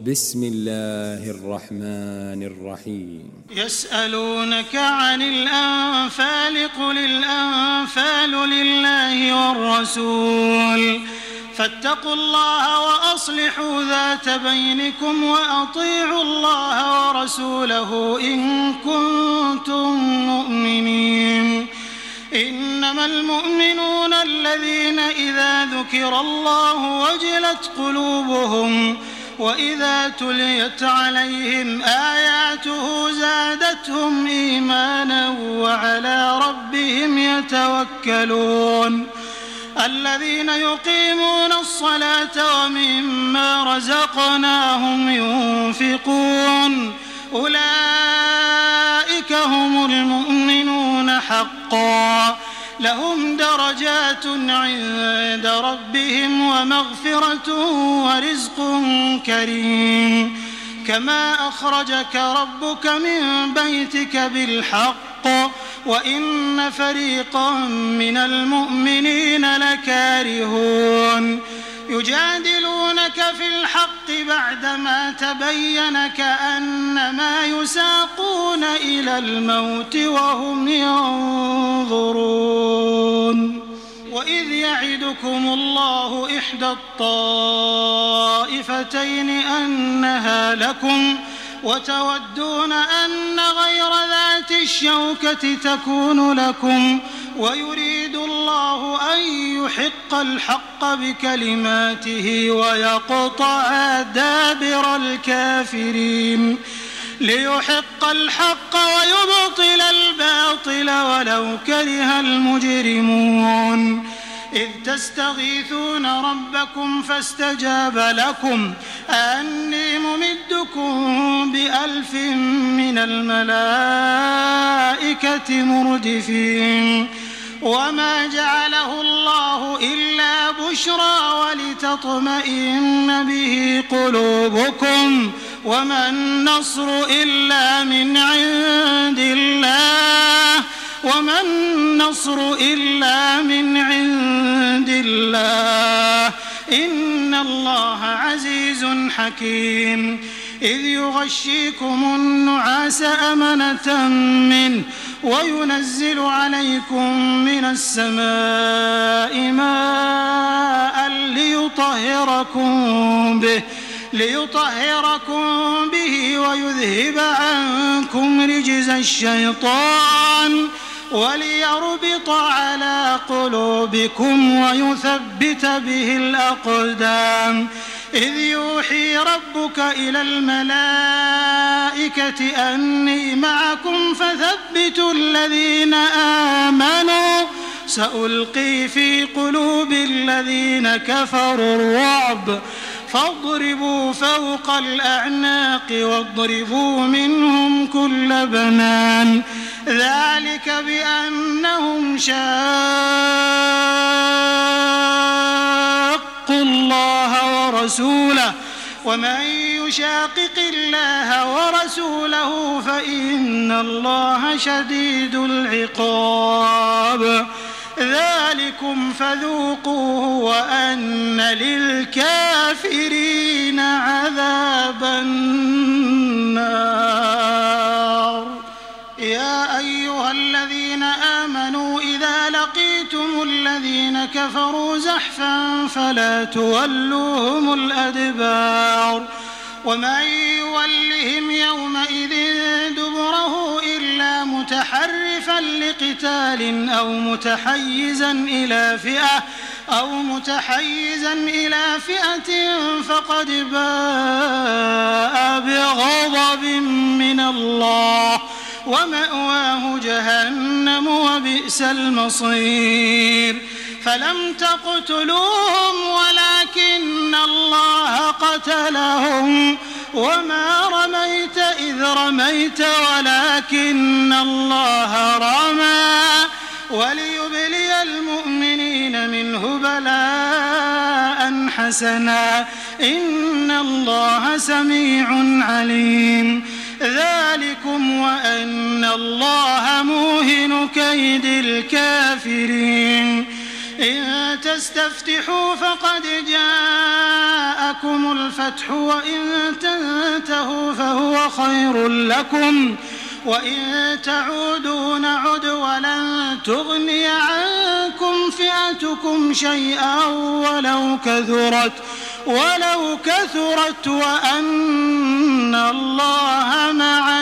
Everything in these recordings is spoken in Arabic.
بسم الله الرحمن الرحيم. يسألونك عن الأنفال قل الأنفال لله والرسول فاتقوا الله وأصلحوا ذات بينكم وأطيعوا الله ورسوله إن كنتم مؤمنين. إنما المؤمنون الذين إذا ذكر الله وجلت قلوبهم وإذا تليت عليهم آياته زادتهم إيمانا وعلى ربهم يتوكلون. الذين يقيمون الصلاة ومما رزقناهم ينفقون أولئك هم المؤمنون حقا لهم درجات عند ربهم ومغفرة ورزق كريم. كما أخرجك ربك من بيتك بالحق وإن فريقا من المؤمنين لكارهون. يجادلونك في الحق بعدما تبين كأنما يساقون إلى الموت وهم ينظرون. وإذ يعدكم الله إحدى الطائفتين أنها لكم وتودون أن غير ذات الشوكة تكون لكم ويريد الله أن يحق الحق بكلماته ويقطع دابر الكافرين ليحق الحق ويبطل الباطل ولو كره المجرمون. إذ تستغيثون ربكم فاستجاب لكم أني ممدكم ب1000 من الملائكة مردفين. وما جعله الله إلا بشرى ولتطمئن به قلوبكم وما النصر إلا من عند الله إن الله عزيز حكيم. إذ يغشيكم النعاس أمنة منه وينزل عليكم من السماء ماء ليطهركم به ويذهب عنكم رجز الشيطان وليربط على قلوبكم ويثبت به الأقدام. إذ يوحي ربك إلى الملائكة أني معكم فثبتوا الذين آمنوا سألقي في قلوب الذين كفروا الرعب فاضربوا فوق الأعناق واضربوا منهم كل بنان. ذلك بأنهم شاقوا الله ورسوله ومن يشاقق الله ورسوله فإن الله شديد العقاب. ذلكم فذوقوه وأن للكافرين عذاب النار. يا أيها الذين آمنوا إذا لقيتم الذين كفروا زحفا فلا تولوهم الأدبار. ومن يولهم يومئذ دبره إلا متحرفا لقتال أو متحيزا إلى فئة فقد باء بغضب من الله ومأواه جهنم وبئس المصير. فلم تقتلوهم ولكن الله قتلهم وما رميت إذ رميت ولكن الله رمى وليبلي المؤمنين منه بلاء حسنا إن الله سميع عليم. ذلكم وأن الله موهن كيد الكافرين. إن تستفتحوا فقد جاءكم الفتح وإن فعلتموه فهو خير لكم، وإن تعودوا نعد ولن تغني عنكم فئتكم شيئا ولو كثرت وأن الله مع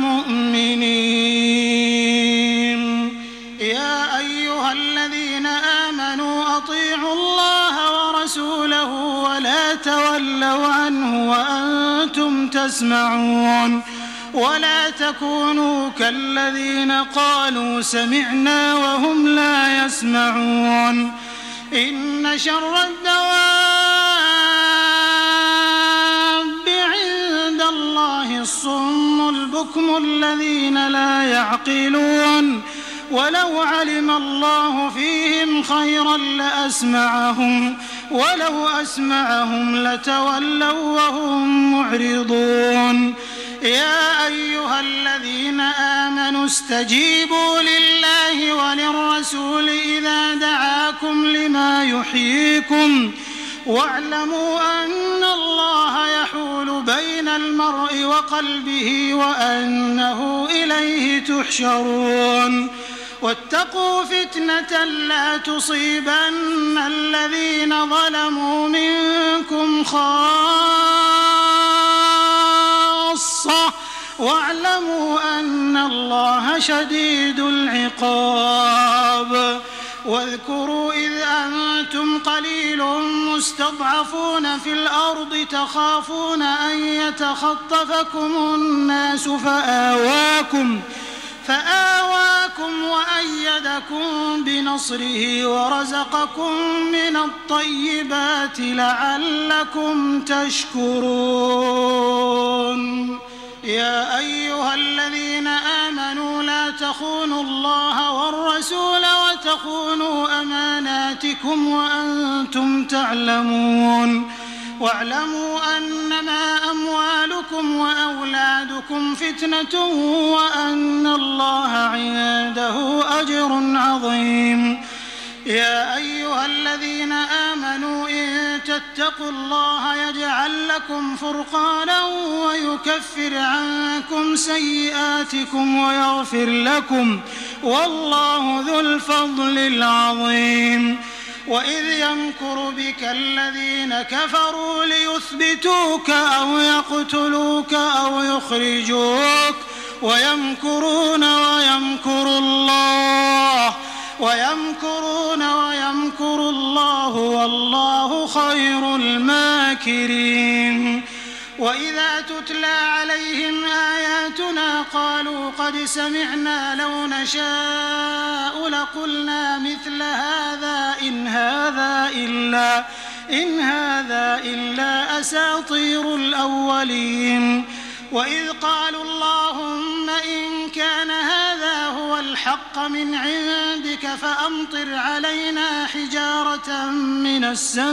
المؤمنين. يا أيها الذين آمنوا أطيعوا الله ورسوله ولا تولوا عنه وأنتم تسمعون، ولا تكونوا كالذين قالوا سمعنا وهم لا يسمعون. إن شر الدواب عند الله الصم البكم الذين لا يعقلون، ولو علم الله فيهم خيرا لأسمعهم، ولو أسمعهم لتولوا وهم معرضون. يا أيها الذين آمنوا استجيبوا لله وللرسول إذا دعاكم لما يحييكم، واعلموا أن الله يحول بين المرء وقلبه وأنه إليه تحشرون. واتقوا فتنة لا تصيبن الذين ظلموا منكم خاصة، واعلموا أن الله شديد العقاب. واذكروا إذ أنتم قليل مستضعفون في الأرض تخافون أن يتخطفكم الناس فآواكم وأيدكم بنصره ورزقكم من الطيبات لعلكم تشكرون. يا أيها الذين آمنوا لا تخونوا الله والرسول وتخونوا أماناتكم وأنتم تعلمون. واعلموا أنما أموالكم وأولادكم فتنة وأن الله عنده أجر عظيم. يا أيها الذين آمنوا إن تتقوا الله يجعل لكم فرقانا ويكفر عنكم سيئاتكم ويغفر لكم، والله ذو الفضل العظيم. وإذ يمكر بك الذين كفروا ليثبتوك أو يقتلوك أو يخرجوك ويمكرون ويمكر الله والله خير الماكرين. وإذا تتلى عليهم آياتنا قالوا قد سمعنا لو نشاء لقلنا مثل هذا إن هذا إلا أساطير الأولين. وإذ قالوا اللهم إن كان هذا هو الحق من عندك فأمطر علينا حجارة من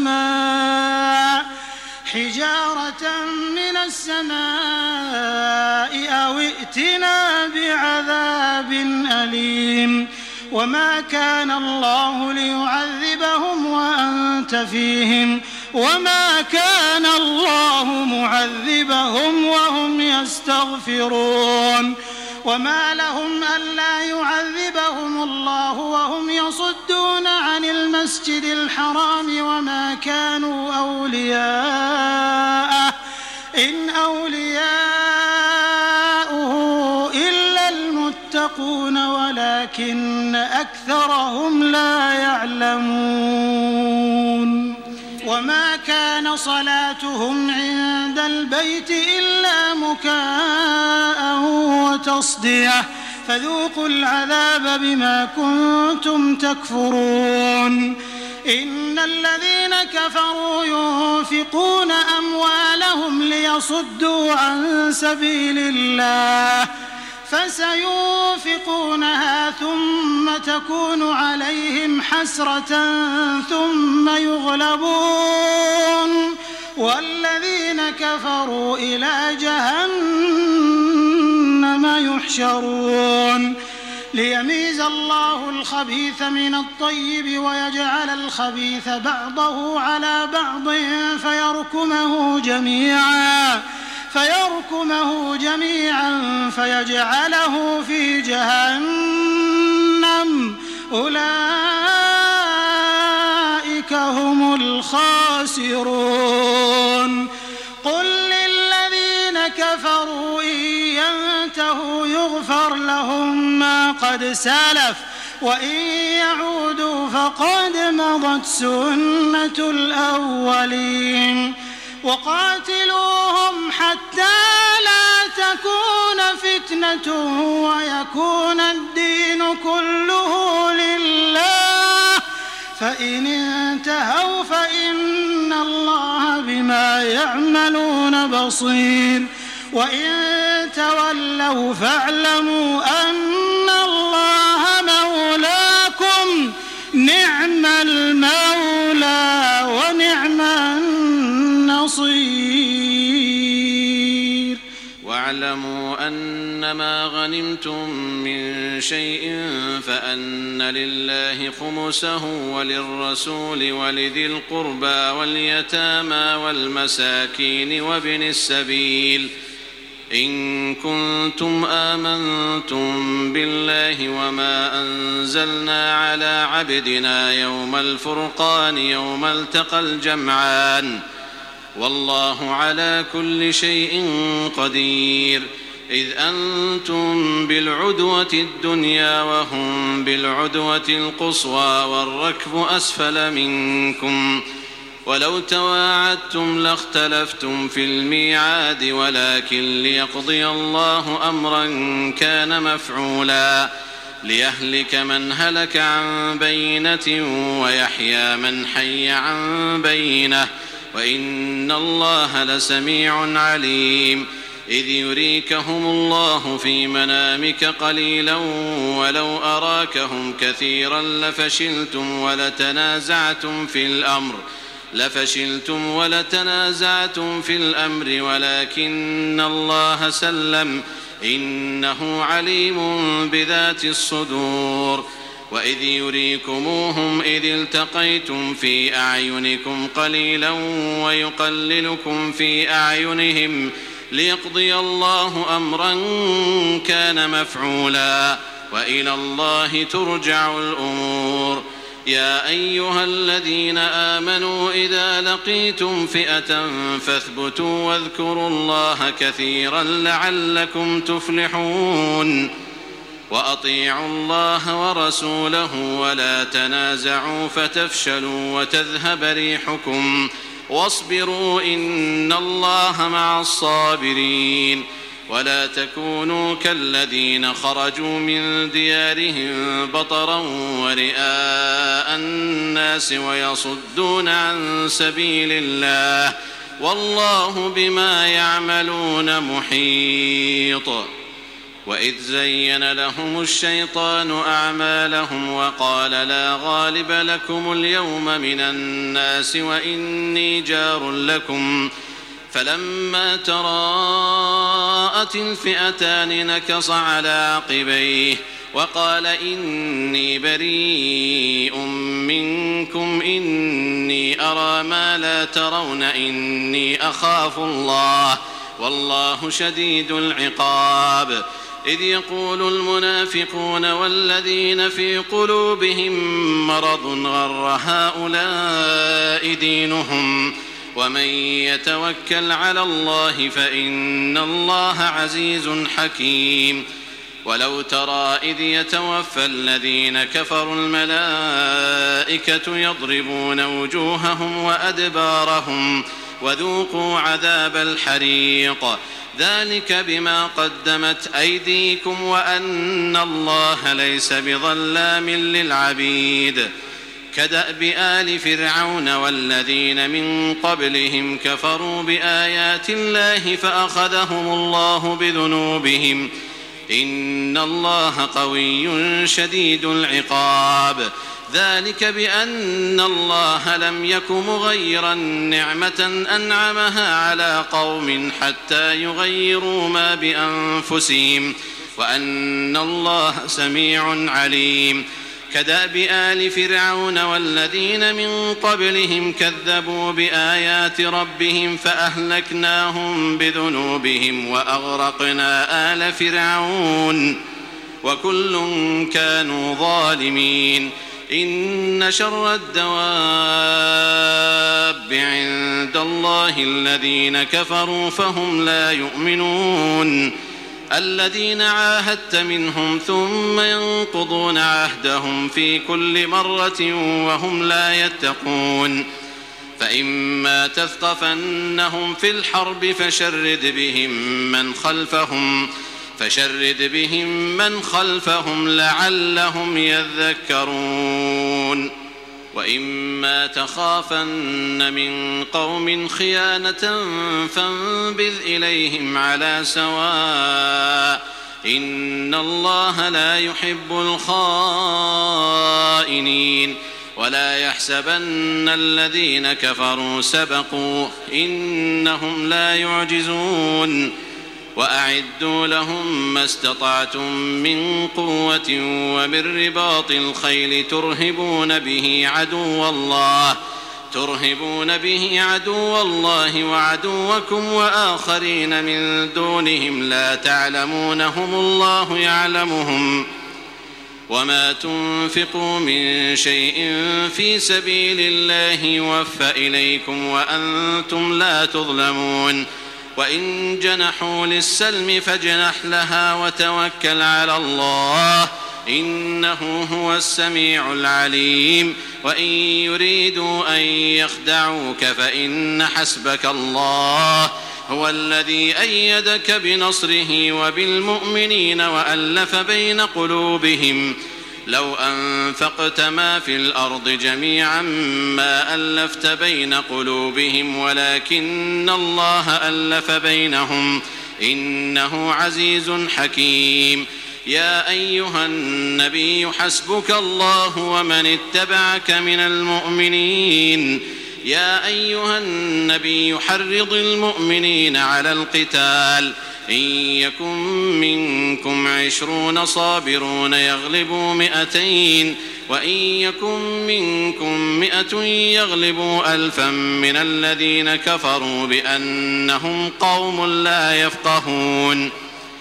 السماء أو ائتنا بعذاب أليم. وما كان الله ليعذبهم وأنت فيهم وما كان الله معذبهم وهم يستغفرون. وما لهم ألا يعذبهم الله وهم يصدون عن المسجد الحرام وما كانوا أولياءه إن أولياؤه إلا المتقون ولكن أكثرهم لا يعلمون. وما كان صلاتهم عند البيت إلا مكاء وتصدية فذوقوا العذاب بما كنتم تكفرون. إن الذين كفروا ينفقون أموالهم ليصدوا عن سبيل الله فسينفقونها ثم تكون عليهم حسرة ثم يغلبون والذين كفروا إلى جهنم يحشرون. ليميز الله الخبيث من الطيب ويجعل الخبيث بعضه على بعض فيركمه جميعا حكمه جميعا فيجعله في جهنم أولئك هم الخاسرون قل للذين كفروا إن ينتهوا يغفر لهم ما قد سلف وإن يعودوا فقد مضت سنة الأولين وقاتلوهم حتى لا تكون فتنة ويكون الدين كله لله فإن انتهوا فإن الله بما يعملون بصير وإن تولوا فاعلموا أن الله مولاكم نعم المولى ونعم النصير واعلموا أنما غنمتم من شيء فأن لله خمسه وللرسول ولذي القربى واليتامى والمساكين وابن السبيل إن كنتم آمنتم بالله وما أنزلنا على عبدنا يوم الفرقان يوم التقى الجمعان والله على كل شيء قدير إذ أنتم بالعدوة الدنيا وهم بالعدوة القصوى والركب أسفل منكم ولو تواعدتم لاختلفتم في الميعاد ولكن ليقضي الله أمرا كان مفعولا ليهلك من هلك عن بينة ويحيى من حي عن بينة وإن الله لسميع عليم إذ يريكهم الله في منامك قليلا ولو أراكهم كثيرا لفشلتم ولتنازعتم في الأمر ولكن الله سلم إنه عليم بذات الصدور وإذ يريكموهم إذ التقيتم في أعينكم قليلا ويقللكم في أعينهم ليقضي الله أمرا كان مفعولا وإلى الله ترجع الأمور يا أيها الذين آمنوا إذا لقيتم فئة فاثبتوا واذكروا الله كثيرا لعلكم تفلحون وأطيعوا الله ورسوله ولا تنازعوا فتفشلوا وتذهب ريحكم واصبروا إن الله مع الصابرين ولا تكونوا كالذين خرجوا من ديارهم بطرا ورئاء الناس ويصدون عن سبيل الله والله بما يعملون محيط وإذ زين لهم الشيطان أعمالهم وقال لا غالب لكم اليوم من الناس وإني جار لكم فلما تراءت الفئتان نكص على عقبيه وقال إني بريء منكم إني أرى ما لا ترون إني أخاف الله والله شديد العقاب إذ يقول المنافقون والذين في قلوبهم مرض غر هؤلاء دينهم ومن يتوكل على الله فإن الله عزيز حكيم ولو ترى إذ يتوفى الذين كفروا الملائكة يضربون وجوههم وأدبارهم وذوقوا عذاب الحريق ذلك بما قدمت أيديكم وأن الله ليس بظلام للعبيد كدأب آل فرعون والذين من قبلهم كفروا بآيات الله فأخذهم الله بذنوبهم إن الله قوي شديد العقاب ذلك بأن الله لم يك مغيرا نعمة أنعمها على قوم حتى يغيروا ما بأنفسهم وأن الله سميع عليم كدأب آل فرعون والذين من قبلهم كذبوا بآيات ربهم فأهلكناهم بذنوبهم وأغرقنا آل فرعون وكل كانوا ظالمين. إن شر الدواب عند الله الذين كفروا فهم لا يؤمنون. الذين عاهدت منهم ثم ينقضون عهدهم في كل مرة وهم لا يتقون. فإما تثقفنهم في الحرب فشرد بهم من خلفهم لعلهم يذكرون. وإما تخافن من قوم خيانة فانبذ إليهم على سواء إن الله لا يحب الخائنين. ولا يحسبن الذين كفروا سبقوا إنهم لا يعجزون. وأعدوا لهم ما استطعتم من قوة ومن رباط الخيل ترهبون به عدو الله وعدوكم وآخرين من دونهم لا تعلمونهم الله يعلمهم. وما تنفقوا من شيء في سبيل الله يوفى إليكم وأنتم لا تظلمون. وإن جنحوا للسلم فاجنح لها وتوكل على الله إنه هو السميع العليم. وإن يريدوا أن يخدعوك فإن حسبك الله هو الذي أيدك بنصره وبالمؤمنين وألف بين قلوبهم. لو أنفقت ما في الأرض جميعا ما ألفت بين قلوبهم ولكن الله ألف بينهم إنه عزيز حكيم. يا أيها النبي حسبك الله ومن اتبعك من المؤمنين. يا أيها النبي حرض المؤمنين على القتال إن يكن منكم 20 صابرون يغلبوا 200 وإن يكن منكم 100 يغلبوا 1000 من الذين كفروا بأنهم قوم لا يفقهون.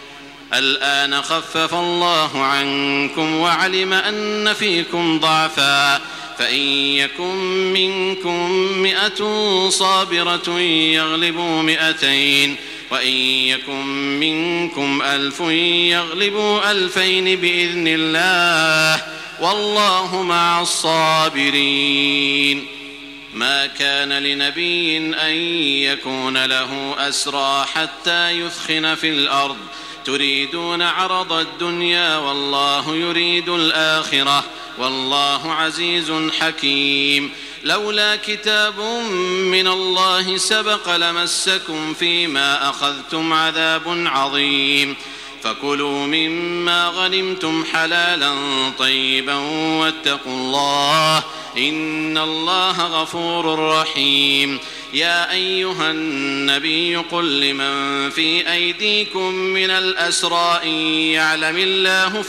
الآن خفف الله عنكم وعلم أن فيكم ضعفا فإن يكن منكم 100 صابرة يغلبوا 200 وإن يكن منكم 1000 يغلبوا 2000 بإذن الله والله مع الصابرين. ما كان لنبي أن يكون له أسرى حتى يثخن في الأرض تريدون عرض الدنيا والله يريد الآخرة والله عزيز حكيم. لولا كتاب من الله سبق لمسكم فيما أخذتم عذاب عظيم. فكلوا مما غنمتم حلالا طيبا واتقوا الله إن الله غفور رحيم. يا أيها النبي قل لمن في أيديكم من الأسرى إن يعلم الله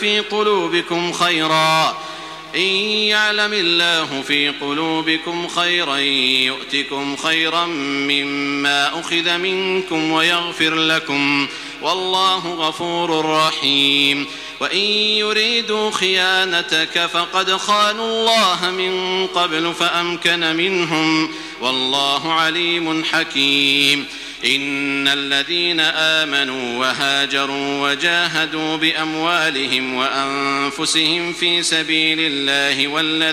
في قلوبكم خيرا يؤتكم خيرا مما أخذ منكم ويغفر لكم والله غفور رحيم. وإن يريدوا خيانتك فقد خانوا الله من قبل فأمكن منهم والله عليم حكيم. إن الذين آمنوا وهاجروا وجاهدوا بأموالهم وأنفسهم في سبيل الله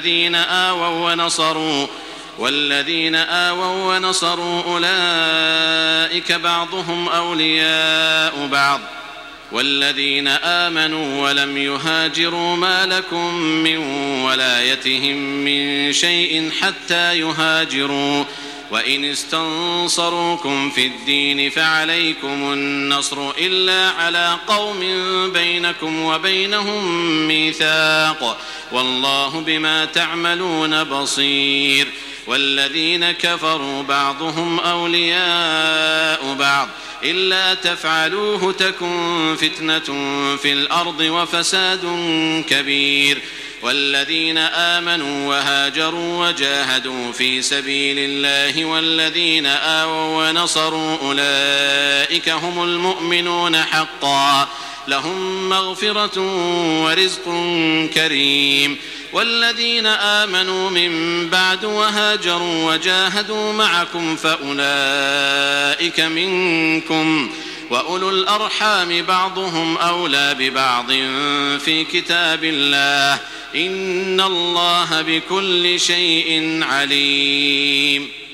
والذين آووا ونصروا أولئك بعضهم أولياء بعض والذين آمنوا ولم يهاجروا ما لكم من ولايتهم من شيء حتى يهاجروا وإن استنصروكم في الدين فعليكم النصر إلا على قوم بينكم وبينهم ميثاق والله بما تعملون بصير. والذين كفروا بعضهم أولياء بعض إلا تفعلوه تكن فتنة في الأرض وفساد كبير. والذين آمنوا وهاجروا وجاهدوا في سبيل الله والذين آووا ونصروا أولئك هم المؤمنون حقا لهم مغفرة ورزق كريم. والذين آمنوا من بعد وهاجروا وجاهدوا معكم فأولئك منكم وأولو الأرحام بعضهم أولى ببعض في كتاب الله إن الله بكل شيء عليم.